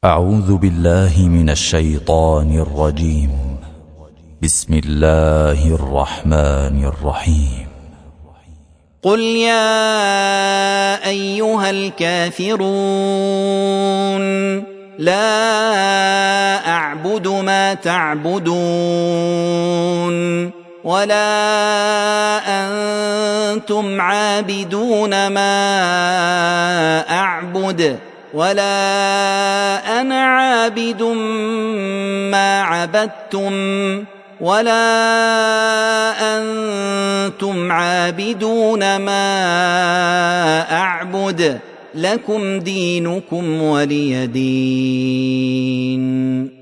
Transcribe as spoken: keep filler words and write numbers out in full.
أعوذ بالله من الشيطان الرجيم. بسم الله الرحمن الرحيم. قل يا أيها الكافرون لا أعبد ما تعبدون ولا أنتم عابدون ما أعبد ولا أنا عابد ما عبدتم ولا أنتم عابدون ما أعبد لكم دينكم ولي دين.